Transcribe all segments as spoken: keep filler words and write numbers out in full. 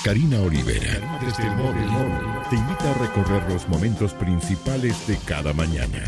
Karina Olivera, desde el móvil, te invita a recorrer los momentos principales de cada mañana.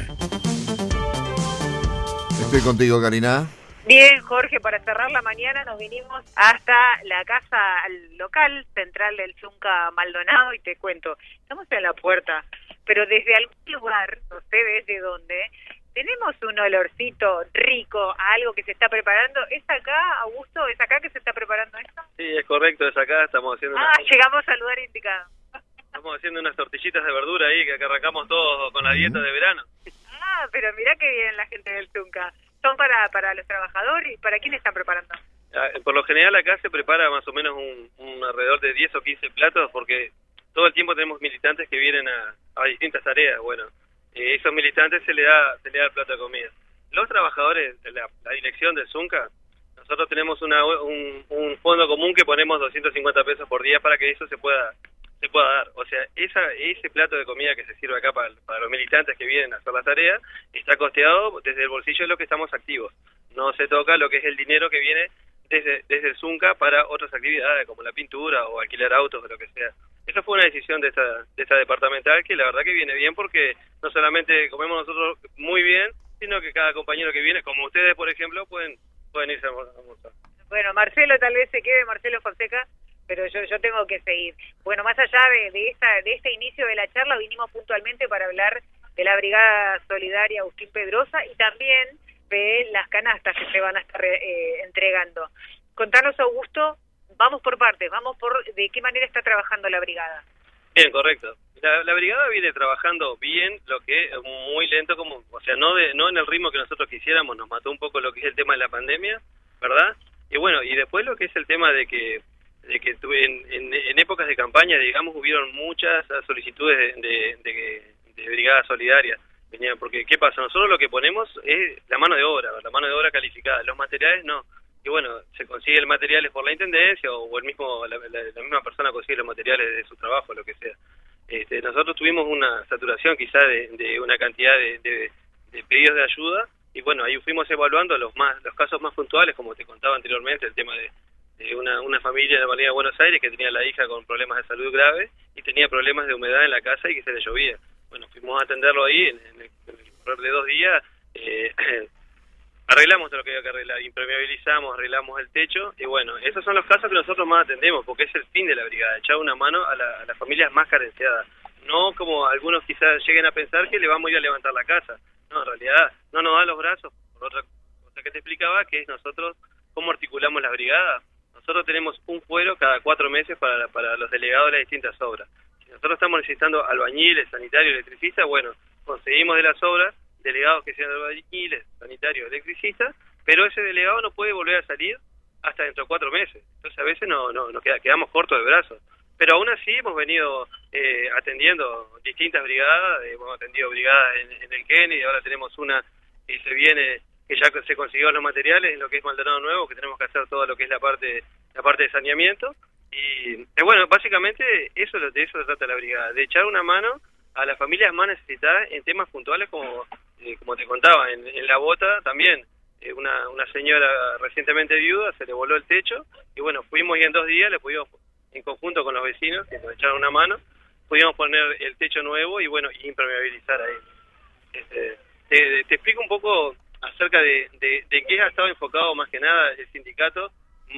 Estoy contigo, Karina. Bien, Jorge, para cerrar la mañana nos vinimos hasta la casa local central del Zunca Maldonado y te cuento, estamos en la puerta, pero desde algún lugar, no sé desde dónde, tenemos un olorcito rico a algo que se está preparando. ¿Es acá, Augusto? ¿Es acá que se está preparando esto? Sí, es correcto, es acá, estamos haciendo... Ah, una... llegamos al lugar indicado. Estamos haciendo unas tortillitas de verdura ahí que arrancamos todos con la dieta de verano. Ah, pero mirá que bien la gente del Zunca. ¿Son para para los trabajadores? ¿Para quién están preparando? Por lo general acá se prepara más o menos un, un alrededor de diez o quince platos porque todo el tiempo tenemos militantes que vienen a, a distintas tareas. Bueno, eh, esos militantes se le da se le da el plato de comida. Los trabajadores de la, la dirección del Zunca, nosotros tenemos una un, un fondo común que ponemos doscientos cincuenta pesos por día para que eso se pueda se pueda dar. O sea, esa ese plato de comida que se sirve acá para, para los militantes que vienen a hacer la tarea está costeado desde el bolsillo de los que estamos activos. No se toca lo que es el dinero que viene desde desde el Zunca para otras actividades como la pintura o alquilar autos o lo que sea. Esa fue una decisión de esta de esta departamental que la verdad que viene bien porque no solamente comemos nosotros muy bien, sino que cada compañero que viene, como ustedes por ejemplo, pueden pueden irse a almorzar. Bueno, Marcelo tal vez se quede, Marcelo Fonseca, pero yo yo tengo que seguir. Bueno, más allá de, de esta de este inicio de la charla, vinimos puntualmente para hablar de la Brigada Solidaria Agustín Pedrosa y también de las canastas que se van a estar eh, entregando. Contanos, Augusto, vamos por partes, vamos por de qué manera está trabajando la brigada. Bien, correcto. La, la brigada viene trabajando bien, lo que muy lento, como, o sea, no de no en el ritmo que nosotros quisiéramos, nos mató un poco lo que es el tema de la pandemia, ¿verdad? Y bueno, y después lo que es el tema de que de que en, en, en épocas de campaña, digamos, hubieron muchas solicitudes de, de, de, de brigadas solidarias. Venían, porque, ¿qué pasa? Nosotros lo que ponemos es la mano de obra, la mano de obra calificada, los materiales no. Y bueno, se consigue el materiales por la intendencia o el mismo la, la, la misma persona consigue los materiales de su trabajo, lo que sea. Este, nosotros tuvimos una saturación quizá de, de una cantidad de, de, de pedidos de ayuda y bueno, ahí fuimos evaluando los más los casos más puntuales, como te contaba anteriormente, el tema de de una, una familia en la Avenida de Buenos Aires que tenía la hija con problemas de salud graves y tenía problemas de humedad en la casa y que se le llovía. Bueno, fuimos a atenderlo ahí, en, en, el, en el correr de dos días, eh, arreglamos todo lo que había que arreglar, impermeabilizamos, arreglamos el techo, y bueno, esos son los casos que nosotros más atendemos, porque es el fin de la brigada, echar una mano a, la, a las familias más carenciadas. No como algunos quizás lleguen a pensar que le vamos a ir a levantar la casa. No, en realidad, no nos da los brazos, por otra cosa que te explicaba, que es nosotros, cómo articulamos las brigadas. Nosotros tenemos un fuero cada cuatro meses para, para los delegados de las distintas obras. Si nosotros estamos necesitando albañiles, sanitarios, electricistas, bueno, conseguimos de las obras delegados que sean albañiles, sanitarios, electricistas, pero ese delegado no puede volver a salir hasta dentro de cuatro meses. Entonces a veces no, no, nos queda, quedamos cortos de brazos. Pero aún así hemos venido eh, atendiendo distintas brigadas, eh, hemos atendido brigadas en, en el Kennedy, ahora tenemos una que se viene, que ya se consiguió los materiales en lo que es Maldonado Nuevo, que tenemos que hacer todo lo que es la parte la parte de saneamiento y eh, bueno, básicamente eso de eso se trata la brigada, de echar una mano a las familias más necesitadas en temas puntuales como eh, como te contaba, en, en La Bota también, eh, una una señora recientemente viuda, se le voló el techo y bueno, fuimos y en dos días le pudimos, en conjunto con los vecinos, que nos echaron una mano, pudimos poner el techo nuevo y bueno, impermeabilizar ahí. Este, te, te explico un poco acerca de, de, de qué ha estado enfocado más que nada el sindicato,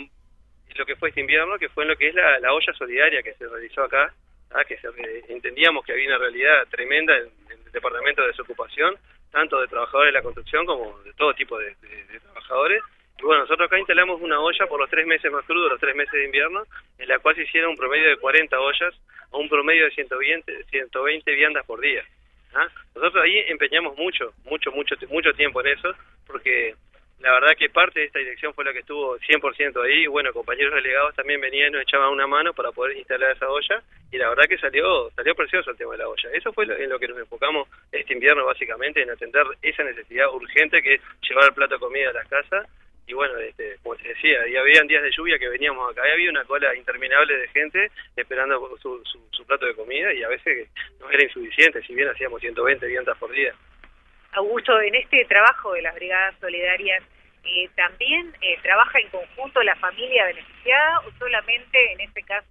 lo que fue este invierno, que fue en lo que es la, la olla solidaria que se realizó acá, ¿ah? que se, eh, entendíamos que había una realidad tremenda en, en el departamento de desocupación, tanto de trabajadores de la construcción como de todo tipo de, de, de trabajadores. Y bueno, nosotros acá instalamos una olla por los tres meses más crudos, los tres meses de invierno, en la cual se hicieron un promedio de cuarenta ollas a un promedio de ciento veinte viandas por día. ¿Ah? Nosotros ahí empeñamos mucho, mucho, mucho, mucho tiempo en eso, porque la verdad que parte de esta dirección fue la que estuvo cien por ciento ahí, y bueno, compañeros delegados también venían y nos echaban una mano para poder instalar esa olla, y la verdad que salió salió precioso el tema de la olla. Eso fue en lo que nos enfocamos este invierno básicamente, en atender esa necesidad urgente que es llevar el plato de comida a las casas, y bueno, este, como te decía, y habían días de lluvia que veníamos acá, y había una cola interminable de gente esperando su, su, su plato de comida, y a veces no era insuficiente, si bien hacíamos ciento veinte viandas por día. Augusto, en este trabajo de las brigadas solidarias, eh, ¿también eh, trabaja en conjunto la familia beneficiada o solamente en este caso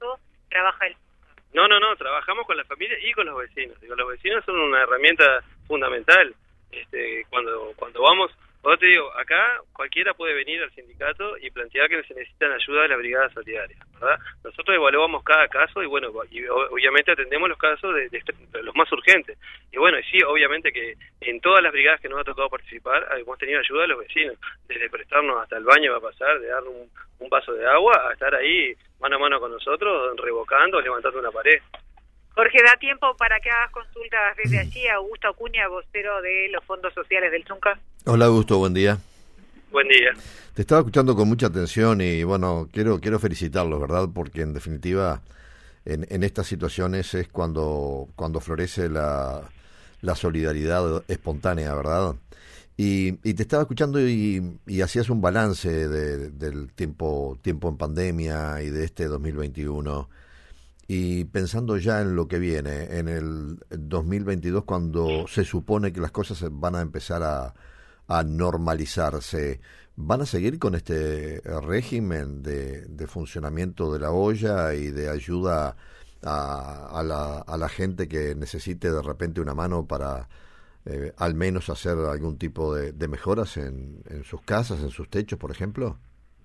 trabaja el... No, no, no, trabajamos con la familia y con los vecinos. Digo, los vecinos son una herramienta fundamental. Este, cuando cuando vamos, yo te digo, acá cualquiera puede venir al sindicato y plantear que se necesitan ayuda de la Brigada Solidaria, ¿verdad? Nosotros evaluamos cada caso y bueno, y obviamente atendemos los casos de, de, de los más urgentes. Y bueno, y sí, obviamente que en todas las brigadas que nos ha tocado participar hemos tenido ayuda de los vecinos, desde prestarnos hasta el baño va a pasar, de dar un, un vaso de agua, a estar ahí mano a mano con nosotros, revocando, levantando una pared. Jorge, ¿da tiempo para que hagas consultas desde allí a Augusto Acuña, vocero de los fondos sociales del Zunca? Hola Augusto, buen día. Buen día. Te estaba escuchando con mucha atención y bueno, quiero quiero felicitarlos, ¿verdad? Porque en definitiva en, en estas situaciones es cuando cuando florece la, la solidaridad espontánea, ¿verdad? Y, y te estaba escuchando y, y hacías un balance de, del tiempo tiempo en pandemia y de este dos mil veintiuno. Y pensando ya en lo que viene, en el dos mil veintidós, cuando se supone que las cosas van a empezar a, a normalizarse, ¿van a seguir con este régimen de, de funcionamiento de la olla y de ayuda a, a, la, a la gente que necesite de repente una mano para eh, al menos hacer algún tipo de, de mejoras en, en sus casas, en sus techos, por ejemplo?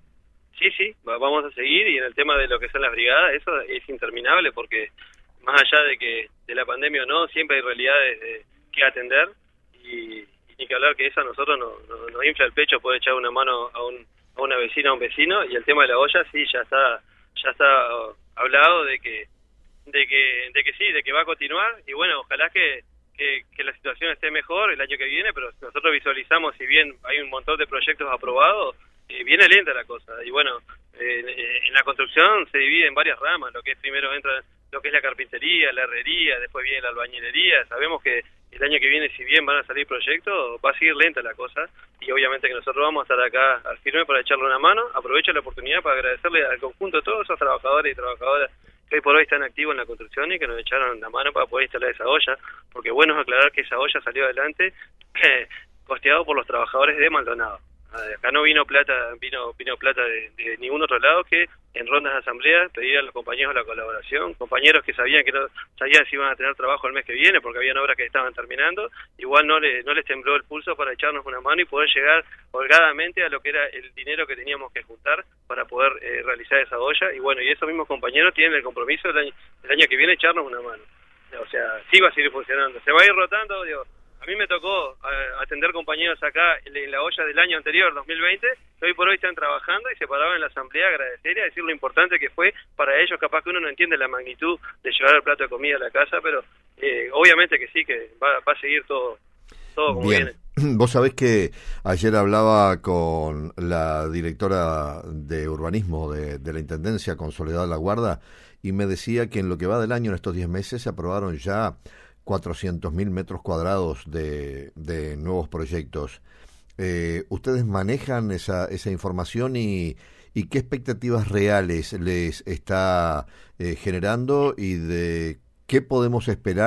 Sí, sí, vamos a seguir y en el tema de lo que son las brigadas, eso es interminable porque más allá de que de la pandemia o no, siempre hay realidades de, que atender y, y ni que hablar que eso a nosotros nos, nos, nos infla el pecho poder echar una mano a, un, a una vecina, a un vecino y el tema de la olla sí, ya está ya está uh, hablado de que de que de que sí, de que va a continuar y bueno, ojalá que, que, que la situación esté mejor el año que viene, pero nosotros visualizamos, si bien hay un montón de proyectos aprobados, Eh, viene lenta la cosa y bueno, eh, en la construcción se divide en varias ramas, lo que es primero entra lo que es la carpintería, la herrería, después viene la albañilería, sabemos que el año que viene si bien van a salir proyectos, va a seguir lenta la cosa y obviamente que nosotros vamos a estar acá al firme para echarle una mano. Aprovecho la oportunidad para agradecerle al conjunto de todos esos trabajadores y trabajadoras que hoy por hoy están activos en la construcción y que nos echaron la mano para poder instalar esa olla, porque bueno es aclarar que esa olla salió adelante eh, costeado por los trabajadores de Maldonado. Acá no vino plata vino vino plata de, de ningún otro lado que en rondas de asamblea pedir a los compañeros la colaboración, compañeros que sabían que no sabían si iban a tener trabajo el mes que viene porque habían obras que estaban terminando, igual no le, no les tembló el pulso para echarnos una mano y poder llegar holgadamente a lo que era el dinero que teníamos que juntar para poder eh, realizar esa olla y bueno, y esos mismos compañeros tienen el compromiso el año, el año que viene echarnos una mano, o sea, sí va a seguir funcionando, se va a ir rotando, digo. A mí me tocó uh, atender compañeros acá en, en la olla del año anterior, dos mil veinte, que hoy por hoy están trabajando y se paraban en la asamblea a agradecer y a decir lo importante que fue para ellos. Capaz que uno no entiende la magnitud de llevar el plato de comida a la casa, pero eh, obviamente que sí, que va, va a seguir todo, todo como Bien. viene. Vos sabés que ayer hablaba con la directora de urbanismo de, de la Intendencia, con Soledad Laguarda, y me decía que en lo que va del año, en estos diez meses, se aprobaron ya cuatrocientos mil metros cuadrados de, de nuevos proyectos. Eh, ¿Ustedes manejan esa, esa información y, y qué expectativas reales les está eh, generando y de qué podemos esperar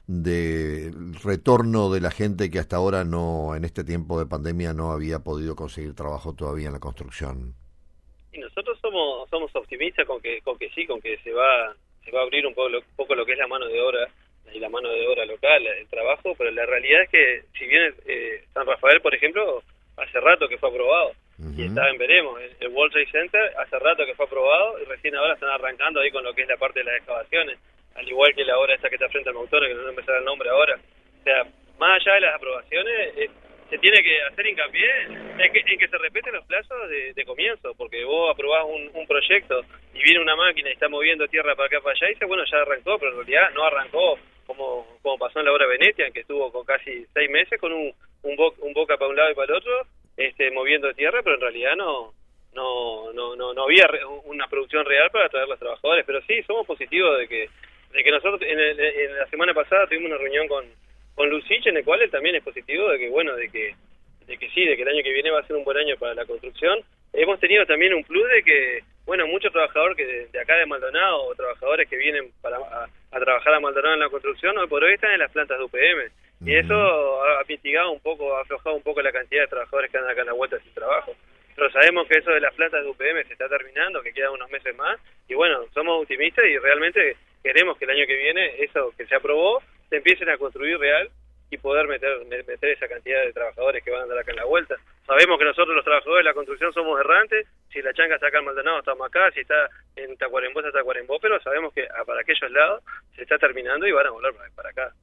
del retorno de la gente que hasta ahora no, en este tiempo de pandemia, no había podido conseguir trabajo todavía en la construcción? Y nosotros somos somos optimistas con que con que sí, con que se va se va a abrir un poco lo, un poco lo que es la mano de obra y la mano de obra local, el trabajo, pero la realidad es que si bien eh, San Rafael, por ejemplo, hace rato que fue aprobado, uh-huh. y está en veremos, el, el World Trade Center hace rato que fue aprobado y recién ahora están arrancando ahí con lo que es la parte de las excavaciones, al igual que la obra esta que está frente a Mautona, que no me sale el nombre ahora. O sea, más allá de las aprobaciones, eh, se tiene que hacer hincapié en que, en que se respeten los plazos de, de comienzo, porque vos aprobás un, un proyecto y viene una máquina y está moviendo tierra para acá para allá y dice, bueno, ya arrancó, pero en realidad no arrancó como como pasó en la obra Venetia, en que estuvo con casi seis meses con un un, bo, un boca para un lado y para el otro, este moviendo tierra, pero en realidad no no no no, no había re, una producción real para atraer a los trabajadores. Pero sí, somos positivos de que de que nosotros en, el, en la semana pasada tuvimos una reunión con con Lucich, en el cual él también es positivo de que bueno de que de que sí, de que el año que viene va a ser un buen año para la construcción. Hemos tenido también un plus de que, bueno, muchos trabajadores que de, de acá de Maldonado, o trabajadores que vienen para a, a trabajar a Maldonado en la construcción, hoy por hoy están en las plantas de U P M. Uh-huh. Y eso ha, ha mitigado un poco, ha aflojado un poco la cantidad de trabajadores que andan acá en la vuelta sin trabajo. pero sabemos que eso de las plantas de U P M se está terminando, que quedan unos meses más, y bueno, somos optimistas y realmente queremos que el año que viene eso que se aprobó se empiecen a construir real y poder meter meter esa cantidad de trabajadores que van a andar acá en la vuelta. Sabemos que nosotros los trabajadores de la construcción somos errantes, si la Changa está acá en Maldonado estamos acá, si está en Tacuarembó está Tacuarembó, pero sabemos que para aquellos lados se está terminando y van a volver para acá.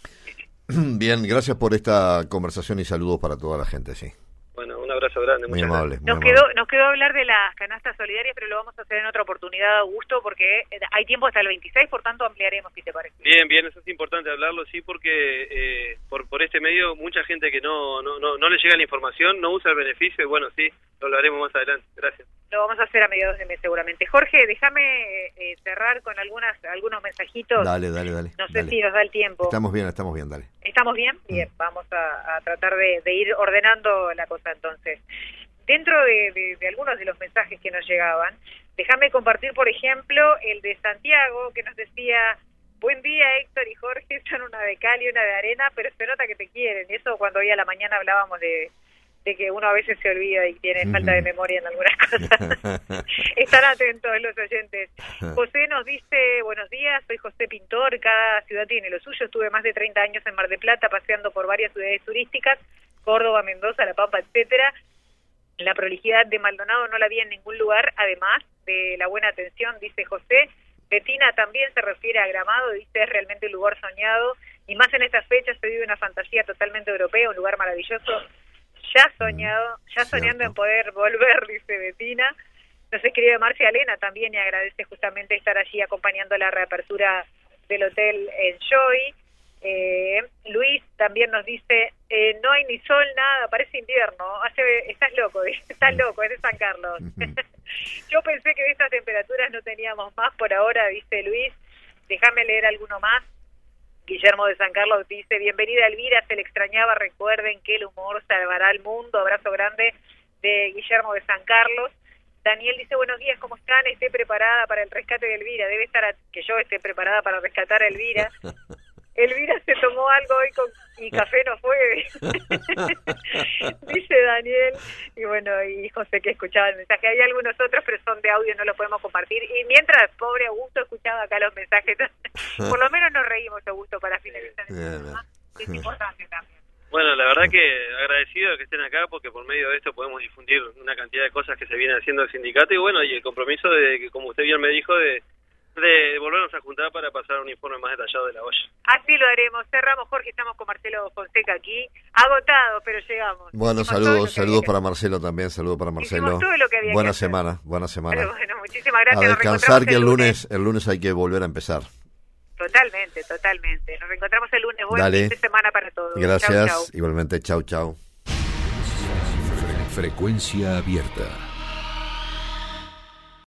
Bien, gracias por esta conversación y saludos para toda la gente, sí. Bueno, un abrazo grande. Muy amable. Muy nos amable. quedó nos quedó hablar de las canastas solidarias, pero lo vamos a hacer en otra oportunidad, Augusto, porque hay tiempo hasta el veintiséis, por tanto ampliaremos, si te parece. Bien, bien, eso es importante hablarlo, sí, porque eh, por por este medio mucha gente que no, no no no le llega la información, no usa el beneficio, y bueno, sí, lo hablaremos más adelante. Gracias. Lo vamos a hacer a mediados de mes seguramente. Jorge, déjame eh, cerrar con algunas algunos mensajitos. Dale, dale, dale. No sé dale. si nos da el tiempo. Estamos bien, estamos bien, dale. ¿Estamos bien? Bien, mm. vamos a, a tratar de, de ir ordenando la cosa entonces. Dentro de, de, de algunos de los mensajes que nos llegaban, déjame compartir, por ejemplo, el de Santiago, que nos decía: buen día, Héctor y Jorge, son una de cal y una de arena, pero se nota que te quieren. Y eso cuando hoy a la mañana hablábamos de, de que uno a veces se olvida y tiene falta de memoria en algunas cosas. Están atentos los oyentes. José nos dice: buenos días, soy José Pintor, cada ciudad tiene lo suyo. Estuve más de treinta años en Mar del Plata paseando por varias ciudades turísticas, Córdoba, Mendoza, La Pampa, etcétera. La prolijidad de Maldonado no la vi en ningún lugar, además de la buena atención, dice José. Betina también se refiere a Gramado, dice: es realmente un lugar soñado, y más en estas fechas se vive una fantasía totalmente europea, un lugar maravilloso, ya soñado, ya soñando Cierto. en poder volver, dice Betina. Nos escribe Marcia Elena también y agradece justamente estar allí acompañando la reapertura del hotel Enjoy. Eh, Luis también nos dice: eh, no hay ni sol, nada, parece invierno. Hace, estás loco, estás loco, es de San Carlos. Yo pensé que de estas temperaturas no teníamos más por ahora, dice Luis. Déjame leer alguno más. Guillermo de San Carlos dice: bienvenida Elvira, se le extrañaba, recuerden que el humor salvará al mundo. Abrazo grande de Guillermo de San Carlos. Daniel dice: buenos días, ¿cómo están? Esté preparada para el rescate de Elvira. Debe estar a, que yo esté preparada para rescatar a Elvira. Elvira se tomó algo hoy con, y café no fue, dice Daniel. Y bueno, y José que escuchaba el mensaje. Hay algunos otros, pero son de audio, no los podemos compartir. Y mientras, pobre Augusto escuchaba acá los mensajes, por lo menos nos reímos, Augusto, para finalizar el programa. Es importante también. Bueno, la verdad que agradecido de que estén acá, porque por medio de esto podemos difundir una cantidad de cosas que se vienen haciendo el sindicato, y bueno, y el compromiso de que, como usted bien me dijo, de de volvernos a juntar para pasar un informe más detallado de la olla. Así lo haremos. Cerramos, Jorge, estamos con Marcelo Fonseca aquí, agotado, pero llegamos. Bueno, Hicimos saludos, saludos para Marcelo también, saludos para Marcelo. Todo lo que había buena que semana, buena semana. Pero bueno, muchísimas gracias. A descansar, que el lunes, el lunes hay que volver a empezar. Totalmente, totalmente. Nos reencontramos el lunes. Buen fin de semana para todos. Gracias, chau, chau. Igualmente, chau, chau. Frecuencia abierta.